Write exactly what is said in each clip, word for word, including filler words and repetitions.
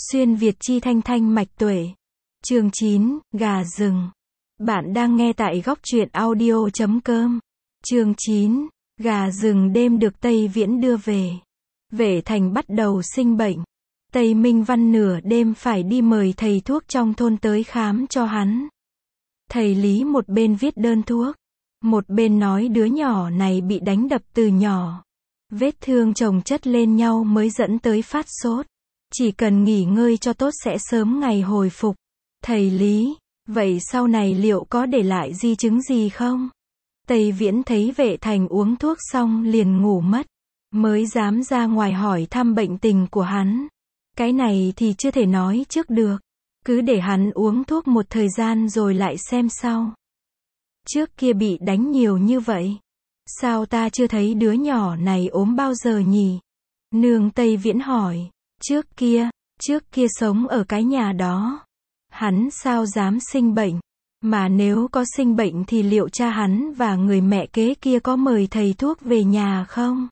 Xuyên Việt chi thanh thanh mạch tuệ. Chương chín, gà rừng. Bạn đang nghe tại góc truyện audio chấm com. Chương chín, gà rừng đêm được Tây Viễn đưa về. Vệ Thành bắt đầu sinh bệnh. Tây Minh Văn nửa đêm phải đi mời thầy thuốc trong thôn tới khám cho hắn. Thầy Lý một bên viết đơn thuốc, một bên nói đứa nhỏ này bị đánh đập từ nhỏ. Vết thương chồng chất lên nhau mới dẫn tới phát sốt. Chỉ cần nghỉ ngơi cho tốt sẽ sớm ngày hồi phục. Thầy Lý, vậy sau này liệu có để lại di chứng gì không? Tây Viễn thấy Vệ Thành uống thuốc xong liền ngủ mất. Mới dám ra ngoài hỏi thăm bệnh tình của hắn. Cái này thì chưa thể nói trước được. Cứ để hắn uống thuốc một thời gian rồi lại xem sau. Trước kia bị đánh nhiều như vậy. Sao ta chưa thấy đứa nhỏ này ốm bao giờ nhỉ? Nương Tây Viễn hỏi. Trước kia, trước kia sống ở cái nhà đó. Hắn sao dám sinh bệnh? Mà nếu có sinh bệnh thì liệu cha hắn và người mẹ kế kia có mời thầy thuốc về nhà không?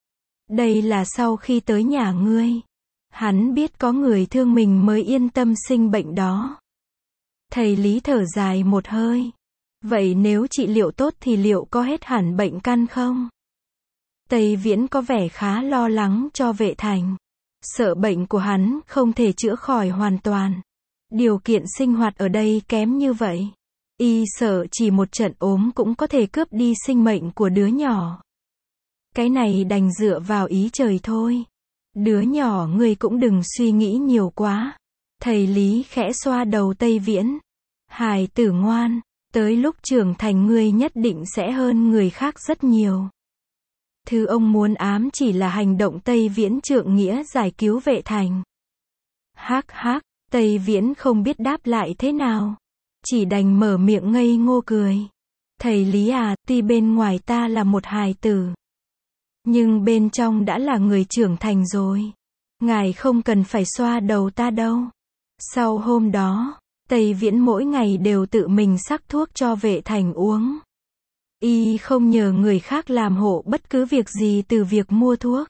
Đây là sau khi tới nhà ngươi. Hắn biết có người thương mình mới yên tâm sinh bệnh đó. Thầy Lý thở dài một hơi. Vậy nếu trị liệu tốt thì liệu có hết hẳn bệnh căn không? Tây Viễn có vẻ khá lo lắng cho Vệ Thành. Sợ bệnh của hắn không thể chữa khỏi hoàn toàn. Điều kiện sinh hoạt ở đây kém như vậy. Y sợ chỉ một trận ốm cũng có thể cướp đi sinh mệnh của đứa nhỏ. Cái này đành dựa vào ý trời thôi. Đứa nhỏ ngươi cũng đừng suy nghĩ nhiều quá. Thầy Lý khẽ xoa đầu Tây Viễn. Hài tử ngoan, tới lúc trưởng thành ngươi nhất định sẽ hơn người khác rất nhiều. Thứ ông muốn ám chỉ là hành động Tây Viễn trượng nghĩa giải cứu Vệ Thành. Hắc hắc, Tây Viễn không biết đáp lại thế nào. Chỉ đành mở miệng ngây ngô cười. Thầy Lý à, tuy bên ngoài ta là một hài tử. Nhưng bên trong đã là người trưởng thành rồi. Ngài không cần phải xoa đầu ta đâu. Sau hôm đó, Tây Viễn mỗi ngày đều tự mình sắc thuốc cho Vệ Thành uống. Y không nhờ người khác làm hộ bất cứ việc gì từ việc mua thuốc,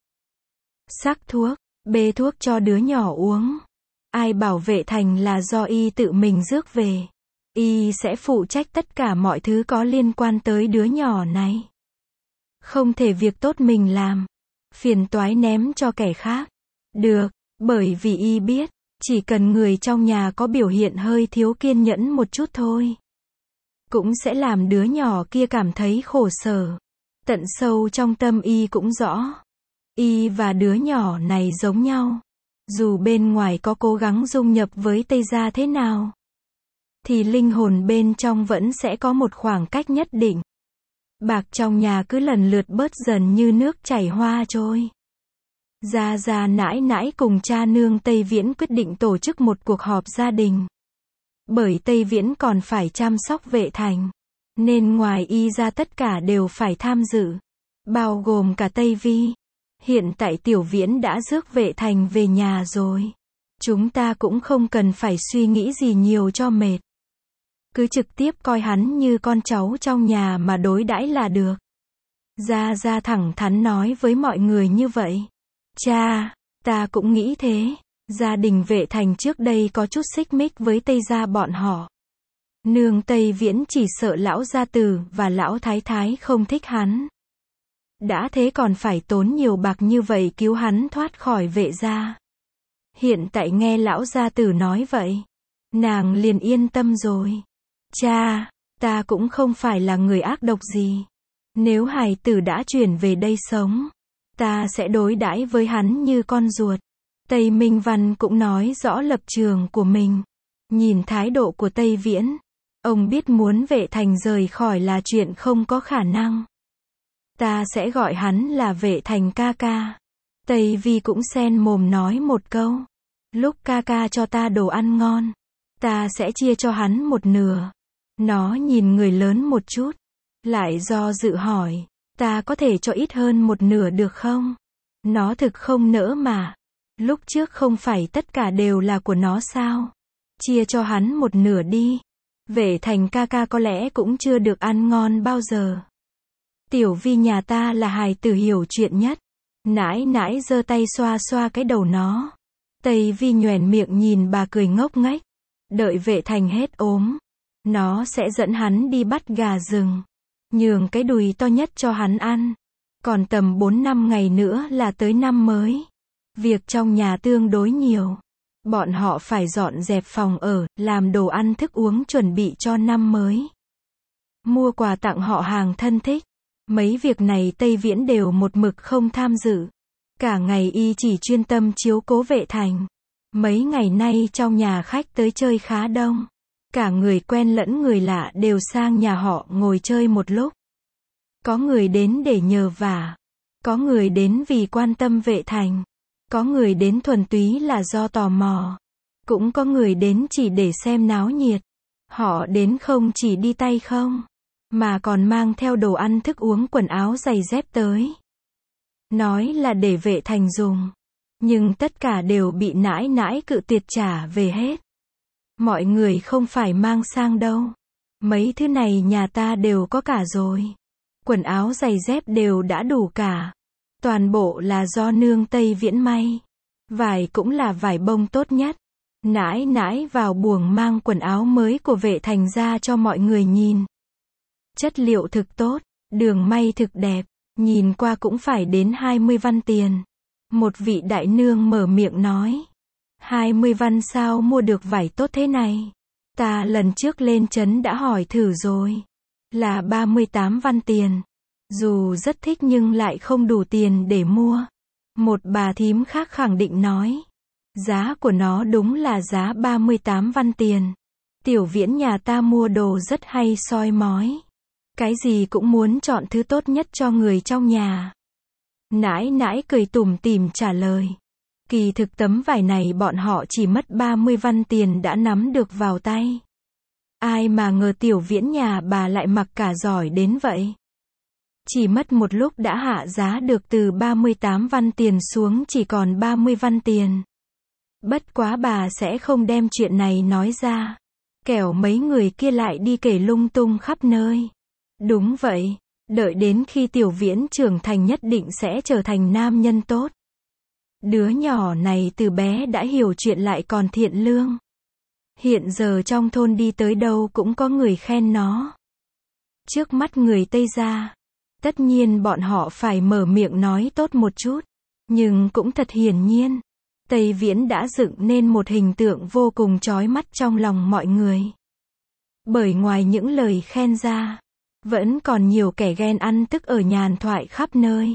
sắc thuốc, bê thuốc cho đứa nhỏ uống. Ai bảo Vệ Thành là do Y tự mình rước về. Y sẽ phụ trách tất cả mọi thứ có liên quan tới đứa nhỏ này. Không thể việc tốt mình làm, phiền toái ném cho kẻ khác. Được, bởi vì Y biết, chỉ cần người trong nhà có biểu hiện hơi thiếu kiên nhẫn một chút thôi, cũng sẽ làm đứa nhỏ kia cảm thấy khổ sở. Tận sâu trong tâm Y cũng rõ. Y và đứa nhỏ này giống nhau. Dù bên ngoài có cố gắng dung nhập với Tây gia thế nào, thì linh hồn bên trong vẫn sẽ có một khoảng cách nhất định. Bạc trong nhà cứ lần lượt bớt dần như nước chảy hoa trôi. Gia Gia nãi nãi cùng cha nương Tây Viễn quyết định tổ chức một cuộc họp gia đình. Bởi Tây Viễn còn phải chăm sóc Vệ Thành, nên ngoài Y ra tất cả đều phải tham dự, bao gồm cả Tây Vi. Hiện tại Tiểu Viễn đã rước Vệ Thành về nhà rồi. Chúng ta cũng không cần phải suy nghĩ gì nhiều cho mệt. Cứ trực tiếp coi hắn như con cháu trong nhà mà đối đãi là được. Gia Gia thẳng thắn nói với mọi người như vậy. Cha, ta cũng nghĩ thế. Gia đình Vệ Thành trước đây có chút xích mích với Tây gia bọn họ. Nương Tây Viễn chỉ sợ lão gia tử và lão thái thái không thích hắn. Đã thế còn phải tốn nhiều bạc như vậy cứu hắn thoát khỏi Vệ gia. Hiện tại nghe lão gia tử nói vậy, nàng liền yên tâm rồi. Cha, ta cũng không phải là người ác độc gì. Nếu hài tử đã chuyển về đây sống, ta sẽ đối đãi với hắn như con ruột. Tây Minh Văn cũng nói rõ lập trường của mình. Nhìn thái độ của Tây Viễn, ông biết muốn Vệ Thành rời khỏi là chuyện không có khả năng. Ta sẽ gọi hắn là Vệ Thành ca ca. Tây Vi cũng xen mồm nói một câu. Lúc ca ca cho ta đồ ăn ngon, ta sẽ chia cho hắn một nửa. Nó nhìn người lớn một chút, lại do dự hỏi, ta có thể cho ít hơn một nửa được không? Nó thực không nỡ mà. Lúc trước không phải tất cả đều là của nó sao? Chia cho hắn một nửa đi. Vệ Thành ca ca có lẽ cũng chưa được ăn ngon bao giờ. Tiểu Vi nhà ta là hài tử hiểu chuyện nhất. Nãi nãi giơ tay xoa xoa cái đầu nó. Tây Vi nhoẻn miệng nhìn bà cười ngốc nghếch. Đợi Vệ Thành hết ốm, nó sẽ dẫn hắn đi bắt gà rừng, nhường cái đùi to nhất cho hắn ăn. Còn tầm bốn năm ngày nữa là tới năm mới. Việc trong nhà tương đối nhiều. Bọn họ phải dọn dẹp phòng ở, làm đồ ăn thức uống chuẩn bị cho năm mới. Mua quà tặng họ hàng thân thích. Mấy việc này Tây Viễn đều một mực không tham dự. Cả ngày y chỉ chuyên tâm chiếu cố Vệ Thành. Mấy ngày nay trong nhà khách tới chơi khá đông. Cả người quen lẫn người lạ đều sang nhà họ ngồi chơi một lúc. Có người đến để nhờ vả. Có người đến vì quan tâm Vệ Thành. Có người đến thuần túy là do tò mò. Cũng có người đến chỉ để xem náo nhiệt. Họ đến không chỉ đi tay không, mà còn mang theo đồ ăn thức uống quần áo giày dép tới. Nói là để Vệ Thành dùng. Nhưng tất cả đều bị nãi nãi cự tuyệt trả về hết. Mọi người không phải mang sang đâu. Mấy thứ này nhà ta đều có cả rồi. Quần áo giày dép đều đã đủ cả. Toàn bộ là do nương Tây Viễn may. Vải cũng là vải bông tốt nhất. Nãi nãi vào buồng mang quần áo mới của Vệ Thành ra cho mọi người nhìn. Chất liệu thực tốt, đường may thực đẹp, nhìn qua cũng phải đến hai mươi văn tiền. Một vị đại nương mở miệng nói. hai mươi văn sao mua được vải tốt thế này? Ta lần trước lên trấn đã hỏi thử rồi. Là ba mươi tám văn tiền. Dù rất thích nhưng lại không đủ tiền để mua. Một bà thím khác khẳng định nói. Giá của nó đúng là giá ba mươi tám văn tiền. Tiểu Viễn nhà ta mua đồ rất hay soi mói. Cái gì cũng muốn chọn thứ tốt nhất cho người trong nhà. Nãi nãi cười tủm tỉm trả lời. Kỳ thực tấm vải này bọn họ chỉ mất ba mươi văn tiền đã nắm được vào tay. Ai mà ngờ Tiểu Viễn nhà bà lại mặc cả giỏi đến vậy. Chỉ mất một lúc đã hạ giá được từ ba mươi tám văn tiền xuống chỉ còn ba mươi văn tiền. Bất quá bà sẽ không đem chuyện này nói ra. Kẻo mấy người kia lại đi kể lung tung khắp nơi. Đúng vậy, đợi đến khi Tiểu Viễn trưởng thành nhất định sẽ trở thành nam nhân tốt. Đứa nhỏ này từ bé đã hiểu chuyện lại còn thiện lương. Hiện giờ trong thôn đi tới đâu cũng có người khen nó. Trước mắt người Tây gia, tất nhiên bọn họ phải mở miệng nói tốt một chút. Nhưng cũng thật hiển nhiên, Tây Viễn đã dựng nên một hình tượng vô cùng chói mắt trong lòng mọi người. Bởi ngoài những lời khen ra, vẫn còn nhiều kẻ ghen ăn tức ở nhàn thoại khắp nơi.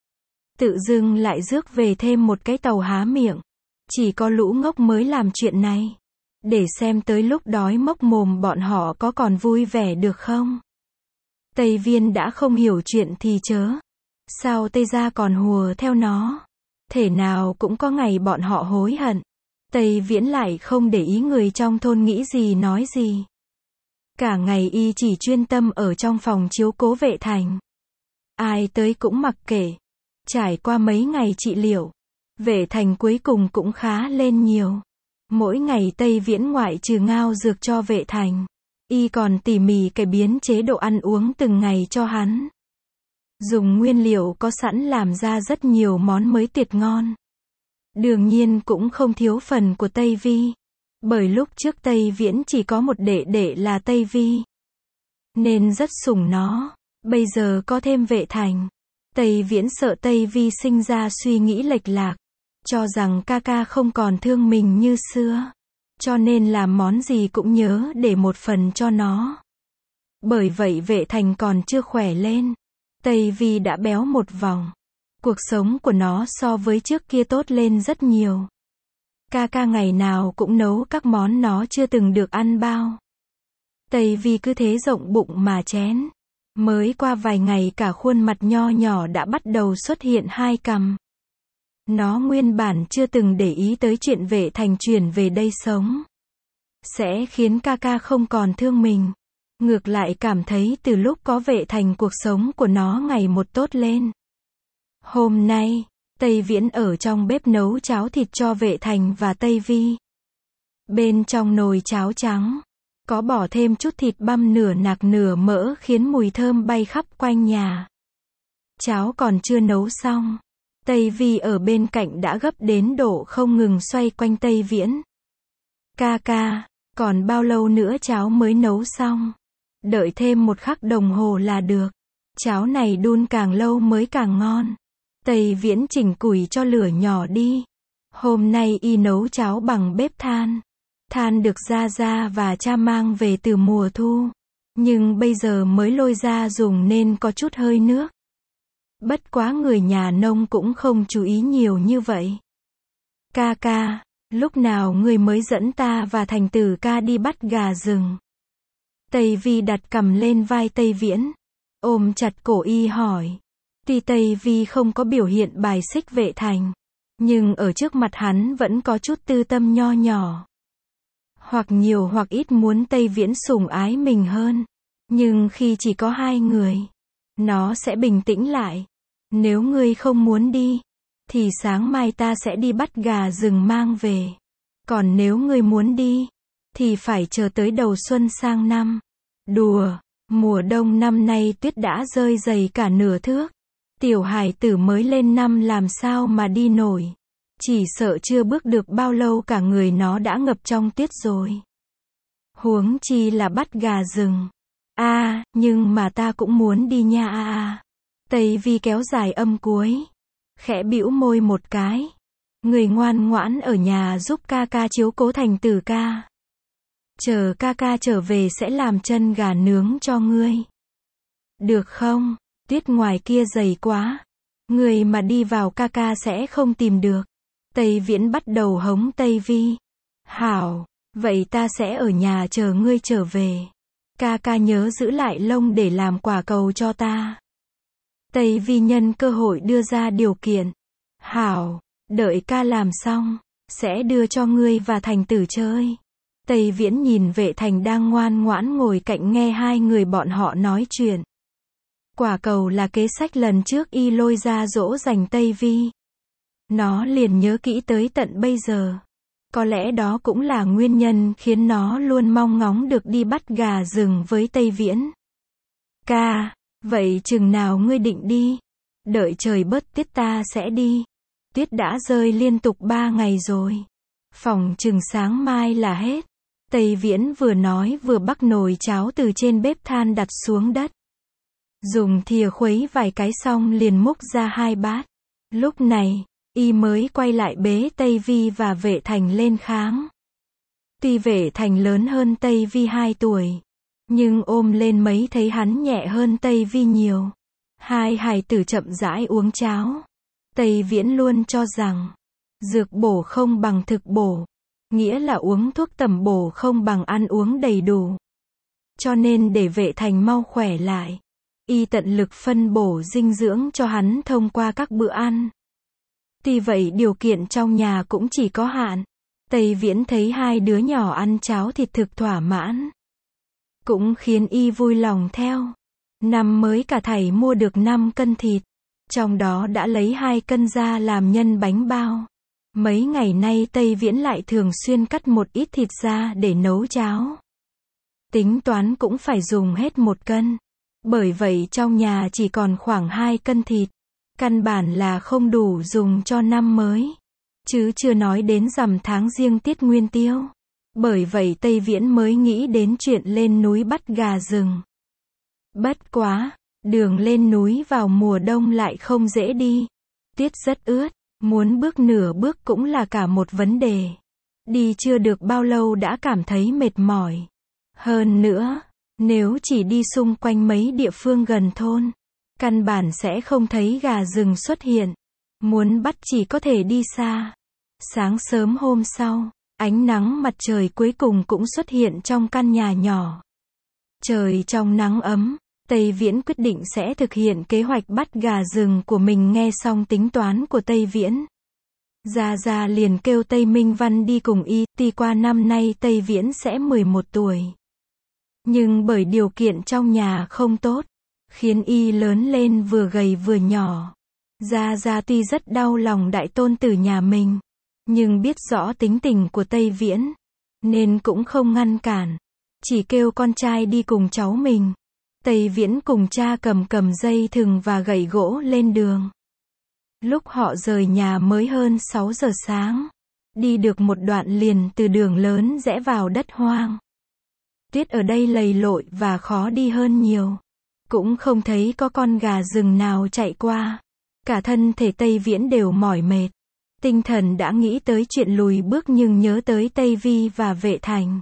Tự dưng lại rước về thêm một cái tàu há miệng. Chỉ có lũ ngốc mới làm chuyện này. Để xem tới lúc đói mốc mồm bọn họ có còn vui vẻ được không? Tây Viên đã không hiểu chuyện thì chớ. Sao Tây gia còn hùa theo nó? Thể nào cũng có ngày bọn họ hối hận. Tây Viễn lại không để ý người trong thôn nghĩ gì nói gì. Cả ngày y chỉ chuyên tâm ở trong phòng chiếu cố Vệ Thành. Ai tới cũng mặc kệ. Trải qua mấy ngày trị liệu, Vệ Thành cuối cùng cũng khá lên nhiều. Mỗi ngày Tây Viễn ngoại trừ ngao dược cho Vệ Thành, y còn tỉ mỉ cải biến chế độ ăn uống từng ngày cho hắn. Dùng nguyên liệu có sẵn làm ra rất nhiều món mới tuyệt ngon. Đương nhiên cũng không thiếu phần của Tây Vi. Bởi lúc trước Tây Viễn chỉ có một đệ đệ là Tây Vi, nên rất sủng nó. Bây giờ có thêm Vệ Thành, Tây Viễn sợ Tây Vi sinh ra suy nghĩ lệch lạc, cho rằng ca ca không còn thương mình như xưa. Cho nên làm món gì cũng nhớ để một phần cho nó. Bởi vậy Vệ Thành còn chưa khỏe lên, Tây Vi đã béo một vòng. Cuộc sống của nó so với trước kia tốt lên rất nhiều. Ca ca ngày nào cũng nấu các món nó chưa từng được ăn bao. Tây Vi cứ thế rộng bụng mà chén. Mới qua vài ngày cả khuôn mặt nho nhỏ đã bắt đầu xuất hiện hai cằm. Nó nguyên bản chưa từng để ý tới chuyện Vệ Thành chuyển về đây sống sẽ khiến ca ca không còn thương mình. Ngược lại cảm thấy từ lúc có Vệ Thành cuộc sống của nó ngày một tốt lên. Hôm nay, Tây Viễn ở trong bếp nấu cháo thịt cho Vệ Thành và Tây Vi. Bên trong nồi cháo trắng, có bỏ thêm chút thịt băm nửa nạc nửa mỡ khiến mùi thơm bay khắp quanh nhà. Cháo còn chưa nấu xong, Tây Vi ở bên cạnh đã gấp đến độ không ngừng xoay quanh Tây Viễn. Ca ca, còn bao lâu nữa cháo mới nấu xong? Đợi thêm một khắc đồng hồ là được. Cháo này đun càng lâu mới càng ngon. Tây Viễn chỉnh củi cho lửa nhỏ đi. Hôm nay y nấu cháo bằng bếp than. Than được Gia Gia và cha mang về từ mùa thu. Nhưng bây giờ mới lôi ra dùng nên có chút hơi nước. Bất quá người nhà nông cũng không chú ý nhiều như vậy. Ca ca, lúc nào ngươi mới dẫn ta và Thành Tử ca đi bắt gà rừng? Tây Vi đặt cằm lên vai Tây Viễn, ôm chặt cổ y hỏi. Tuy Tây Vi không có biểu hiện bài xích Vệ Thành, nhưng ở trước mặt hắn vẫn có chút tư tâm nho nhỏ. Hoặc nhiều hoặc ít muốn Tây Viễn sủng ái mình hơn. Nhưng khi chỉ có hai người, nó sẽ bình tĩnh lại. Nếu ngươi không muốn đi, thì sáng mai ta sẽ đi bắt gà rừng mang về. Còn nếu ngươi muốn đi, thì phải chờ tới đầu xuân sang năm. Đùa, mùa đông năm nay tuyết đã rơi dày cả nửa thước. Tiểu hải tử mới lên năm làm sao mà đi nổi. Chỉ sợ chưa bước được bao lâu cả người nó đã ngập trong tuyết rồi. Huống chi là bắt gà rừng. A, à, nhưng mà ta cũng muốn đi nha a à, à. Tây Vi kéo dài âm cuối, khẽ bĩu môi một cái. Người ngoan ngoãn ở nhà giúp ca ca chiếu cố Thành Tử ca. Chờ ca ca trở về sẽ làm chân gà nướng cho ngươi. Được không? Tuyết ngoài kia dày quá. Người mà đi vào ca ca sẽ không tìm được. Tây Viễn bắt đầu hống Tây Vi. Hảo, vậy ta sẽ ở nhà chờ ngươi trở về. Ca ca nhớ giữ lại lông để làm quả cầu cho ta. Tây Vi nhân cơ hội đưa ra điều kiện. Hảo, đợi ca làm xong, sẽ đưa cho ngươi và Thành Tử chơi. Tây Viễn nhìn Vệ Thành đang ngoan ngoãn ngồi cạnh nghe hai người bọn họ nói chuyện. Quả cầu là kế sách lần trước y lôi ra dỗ dành Tây Vi. Nó liền nhớ kỹ tới tận bây giờ. Có lẽ đó cũng là nguyên nhân khiến nó luôn mong ngóng được đi bắt gà rừng với Tây Viễn. Ca, vậy chừng nào ngươi định đi? Đợi trời bớt tuyết ta sẽ đi. Tuyết đã rơi liên tục ba ngày rồi. Phòng chừng sáng mai là hết. Tây Viễn vừa nói vừa bắc nồi cháo từ trên bếp than đặt xuống đất. Dùng thìa khuấy vài cái xong liền múc ra hai bát. Lúc này, y mới quay lại bế Tây Vi và Vệ Thành lên kháng. Tuy Vệ Thành lớn hơn Tây Vi hai tuổi, nhưng ôm lên mấy thấy hắn nhẹ hơn Tây Vi nhiều. Hai hài tử chậm rãi uống cháo. Tây Viễn luôn cho rằng, dược bổ không bằng thực bổ, nghĩa là uống thuốc tầm bổ không bằng ăn uống đầy đủ. Cho nên để Vệ Thành mau khỏe lại, y tận lực phân bổ dinh dưỡng cho hắn thông qua các bữa ăn. Tuy vậy điều kiện trong nhà cũng chỉ có hạn. Tây Viễn thấy hai đứa nhỏ ăn cháo thịt thực thỏa mãn, cũng khiến y vui lòng theo. Năm mới cả thảy mua được năm cân thịt, trong đó đã lấy hai cân ra làm nhân bánh bao. Mấy ngày nay Tây Viễn lại thường xuyên cắt một ít thịt ra để nấu cháo. Tính toán cũng phải dùng hết một cân. Bởi vậy trong nhà chỉ còn khoảng hai cân thịt. Căn bản là không đủ dùng cho năm mới. Chứ chưa nói đến rằm tháng riêng tiết nguyên tiêu. Bởi vậy Tây Viễn mới nghĩ đến chuyện lên núi bắt gà rừng. Bất quá, đường lên núi vào mùa đông lại không dễ đi. Tuyết rất ướt, muốn bước nửa bước cũng là cả một vấn đề. Đi chưa được bao lâu đã cảm thấy mệt mỏi. Hơn nữa, nếu chỉ đi xung quanh mấy địa phương gần thôn, căn bản sẽ không thấy gà rừng xuất hiện. Muốn bắt chỉ có thể đi xa. Sáng sớm hôm sau, ánh nắng mặt trời cuối cùng cũng xuất hiện trong căn nhà nhỏ. Trời trong nắng ấm, Tây Viễn quyết định sẽ thực hiện kế hoạch bắt gà rừng của mình. Nghe xong tính toán của Tây Viễn, Gia Gia liền kêu Tây Minh Văn đi cùng y. Tuy qua năm nay Tây Viễn sẽ mười một tuổi, nhưng bởi điều kiện trong nhà không tốt, khiến y lớn lên vừa gầy vừa nhỏ. Gia Gia tuy rất đau lòng đại tôn tử nhà mình, nhưng biết rõ tính tình của Tây Viễn, nên cũng không ngăn cản. Chỉ kêu con trai đi cùng cháu mình. Tây Viễn cùng cha cầm cầm dây thừng và gậy gỗ lên đường. Lúc họ rời nhà mới hơn sáu giờ sáng. Đi được một đoạn liền từ đường lớn rẽ vào đất hoang. Tuyết ở đây lầy lội và khó đi hơn nhiều. Cũng không thấy có con gà rừng nào chạy qua. Cả thân thể Tây Viễn đều mỏi mệt. Tinh thần đã nghĩ tới chuyện lùi bước nhưng nhớ tới Tây Vi và Vệ Thành.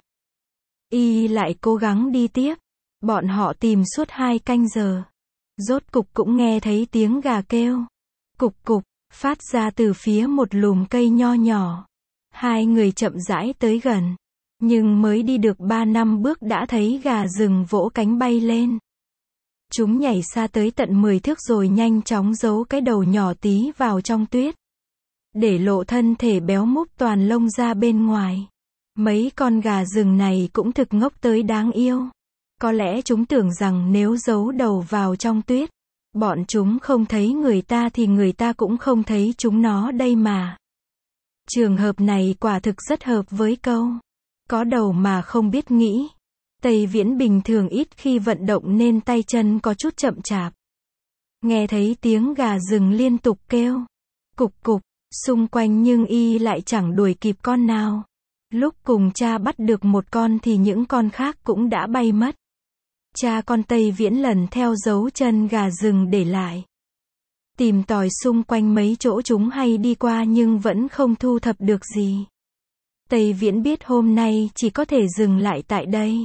Y lại cố gắng đi tiếp. Bọn họ tìm suốt hai canh giờ. Rốt cục cũng nghe thấy tiếng gà kêu. Cục cục, phát ra từ phía một lùm cây nho nhỏ. Hai người chậm rãi tới gần. Nhưng mới đi được ba năm bước đã thấy gà rừng vỗ cánh bay lên. Chúng nhảy xa tới tận mười thước rồi nhanh chóng giấu cái đầu nhỏ tí vào trong tuyết. Để lộ thân thể béo múp toàn lông ra bên ngoài. Mấy con gà rừng này cũng thực ngốc tới đáng yêu. Có lẽ chúng tưởng rằng nếu giấu đầu vào trong tuyết, bọn chúng không thấy người ta thì người ta cũng không thấy chúng nó đây mà. Trường hợp này quả thực rất hợp với câu có đầu mà không biết nghĩ. Tây Viễn bình thường ít khi vận động nên tay chân có chút chậm chạp. Nghe thấy tiếng gà rừng liên tục kêu cục cục xung quanh nhưng y lại chẳng đuổi kịp con nào. Lúc cùng cha bắt được một con thì những con khác cũng đã bay mất. Cha con Tây Viễn lần theo dấu chân gà rừng để lại. Tìm tòi xung quanh mấy chỗ chúng hay đi qua nhưng vẫn không thu thập được gì. Tây Viễn biết hôm nay chỉ có thể dừng lại tại đây.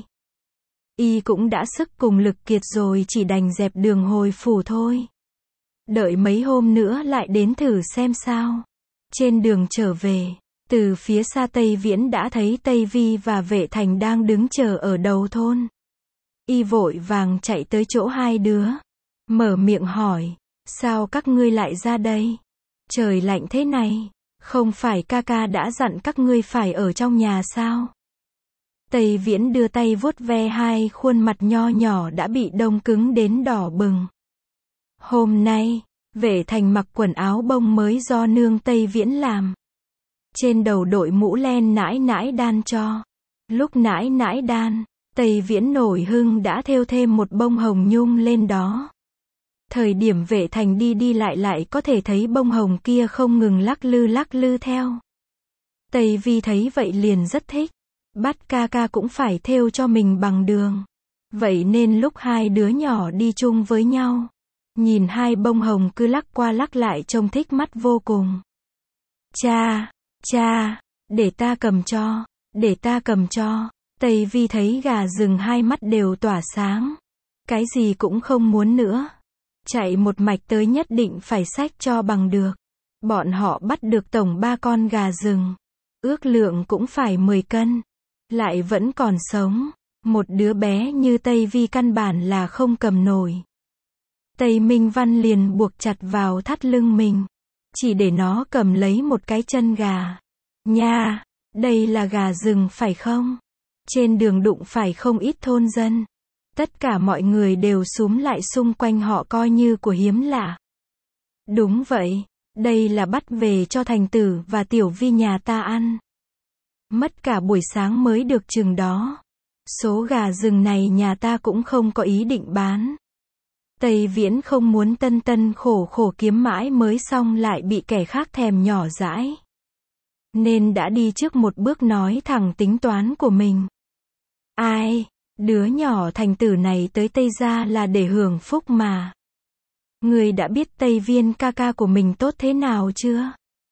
Y cũng đã sức cùng lực kiệt rồi, chỉ đành dẹp đường hồi phủ thôi. Đợi mấy hôm nữa lại đến thử xem sao. Trên đường trở về, từ phía xa Tây Viễn đã thấy Tây Vi và Vệ Thành đang đứng chờ ở đầu thôn. Y vội vàng chạy tới chỗ hai đứa. Mở miệng hỏi, sao các ngươi lại ra đây? Trời lạnh thế này, không phải ca ca đã dặn các ngươi phải ở trong nhà sao? Tây Viễn đưa tay vuốt ve hai khuôn mặt nho nhỏ đã bị đông cứng đến đỏ bừng. Hôm nay, Vệ Thành mặc quần áo bông mới do nương Tây Viễn làm. Trên đầu đội mũ len nãi nãi đan cho. Lúc nãi nãi đan, Tây Viễn nổi hưng đã thêu thêm một bông hồng nhung lên đó. Thời điểm Vệ Thành đi đi lại lại có thể thấy bông hồng kia không ngừng lắc lư lắc lư theo. Tây Vi thấy vậy liền rất thích. Bắt ca ca cũng phải thêu cho mình bằng đường. Vậy nên lúc hai đứa nhỏ đi chung với nhau, nhìn hai bông hồng cứ lắc qua lắc lại trông thích mắt vô cùng. Cha, cha, để ta cầm cho, để ta cầm cho. Tây Vi thấy gà rừng hai mắt đều tỏa sáng. Cái gì cũng không muốn nữa. Chạy một mạch tới nhất định phải xách cho bằng được. Bọn họ bắt được tổng ba con gà rừng. Ước lượng cũng phải mười cân. Lại vẫn còn sống. Một đứa bé như Tây Vi căn bản là không cầm nổi. Tây Minh Văn liền buộc chặt vào thắt lưng mình. Chỉ để nó cầm lấy một cái chân gà. Nha, đây là gà rừng phải không? Trên đường đụng phải không ít thôn dân. Tất cả mọi người đều xúm lại xung quanh họ coi như của hiếm lạ. Đúng vậy, đây là bắt về cho Thành Tử và Tiểu Vi nhà ta ăn. Mất cả buổi sáng mới được chừng đó. Số gà rừng này nhà ta cũng không có ý định bán. Tây Viễn không muốn tân tân khổ khổ kiếm mãi mới xong lại bị kẻ khác thèm nhỏ dãi. Nên đã đi trước một bước nói thẳng tính toán của mình. Ai, đứa nhỏ Thành Tử này tới Tây gia là để hưởng phúc mà. Người đã biết Tây Viên ca ca của mình tốt thế nào chưa?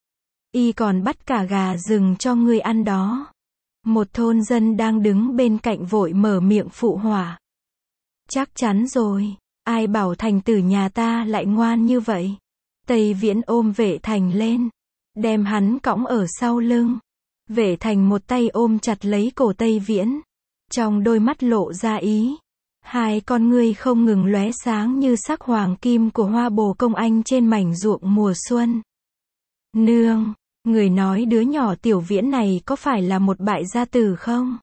Y còn bắt cả gà rừng cho ngươi ăn đó. Một thôn dân đang đứng bên cạnh vội mở miệng phụ họa. Chắc chắn rồi, ai bảo Thành Tử nhà ta lại ngoan như vậy. Tây Viễn ôm Vệ Thành lên, đem hắn cõng ở sau lưng. Vệ Thành một tay ôm chặt lấy cổ Tây Viễn, trong đôi mắt lộ ra ý. Hai con ngươi không ngừng lóe sáng như sắc hoàng kim của hoa bồ công anh trên mảnh ruộng mùa xuân. Nương, người nói đứa nhỏ Tiểu Viễn này có phải là một bại gia tử không?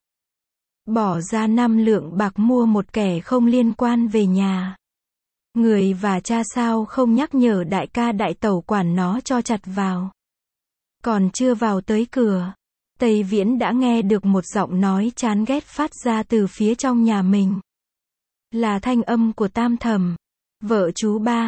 Bỏ ra năm lượng bạc mua một kẻ không liên quan về nhà. Người và cha sao không nhắc nhở đại ca đại tẩu quản nó cho chặt vào. Còn chưa vào tới cửa, Tây Viễn đã nghe được một giọng nói chán ghét phát ra từ phía trong nhà mình. Là thanh âm của Tam Thẩm, vợ chú ba.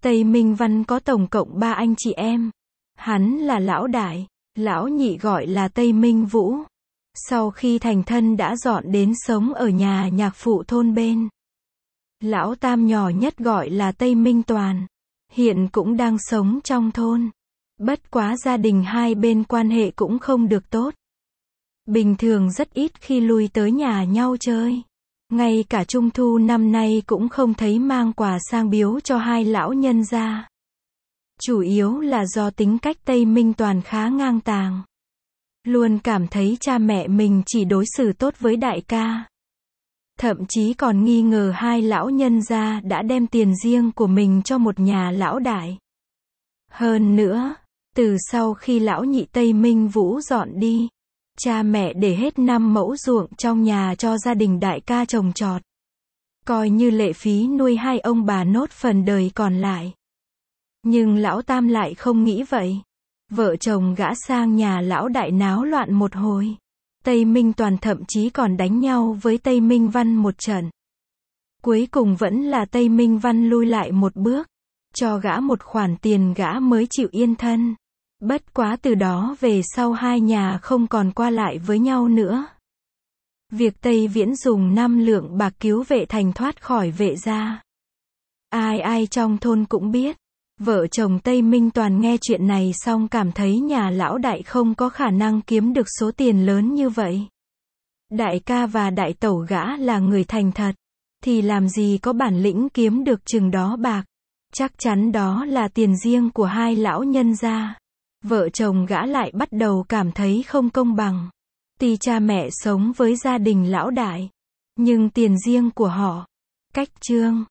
Tây Minh Văn có tổng cộng ba anh chị em. Hắn là lão đại, lão nhị gọi là Tây Minh Vũ. Sau khi thành thân đã dọn đến sống ở nhà nhạc phụ thôn bên. Lão tam nhỏ nhất gọi là Tây Minh Toàn. Hiện cũng đang sống trong thôn. Bất quá gia đình hai bên quan hệ cũng không được tốt. Bình thường rất ít khi lui tới nhà nhau chơi. Ngay cả Trung thu năm nay cũng không thấy mang quà sang biếu cho hai lão nhân gia. Chủ yếu là do tính cách Tây Minh Toàn khá ngang tàng. Luôn cảm thấy cha mẹ mình chỉ đối xử tốt với đại ca. Thậm chí còn nghi ngờ hai lão nhân gia đã đem tiền riêng của mình cho một nhà lão đại. Hơn nữa, từ sau khi lão nhị Tây Minh Vũ dọn đi, cha mẹ để hết năm mẫu ruộng trong nhà cho gia đình đại ca trồng trọt. Coi như lệ phí nuôi hai ông bà nốt phần đời còn lại. Nhưng lão tam lại không nghĩ vậy. Vợ chồng gã sang nhà lão đại náo loạn một hồi. Tây Minh Toàn thậm chí còn đánh nhau với Tây Minh Văn một trận. Cuối cùng vẫn là Tây Minh Văn lui lại một bước. Cho gã một khoản tiền gã mới chịu yên thân. Bất quá từ đó về sau hai nhà không còn qua lại với nhau nữa. Việc Tây Viễn dùng năm lượng bạc cứu vệ thành thoát khỏi vệ gia. Ai ai trong thôn cũng biết. Vợ chồng Tây Minh Toàn nghe chuyện này xong cảm thấy nhà lão đại không có khả năng kiếm được số tiền lớn như vậy. Đại ca và đại tẩu gã là người thành thật. Thì làm gì có bản lĩnh kiếm được chừng đó bạc. Chắc chắn đó là tiền riêng của hai lão nhân gia. Vợ chồng gã lại bắt đầu cảm thấy không công bằng. Tuy cha mẹ sống với gia đình lão đại, nhưng tiền riêng của họ. Cách chương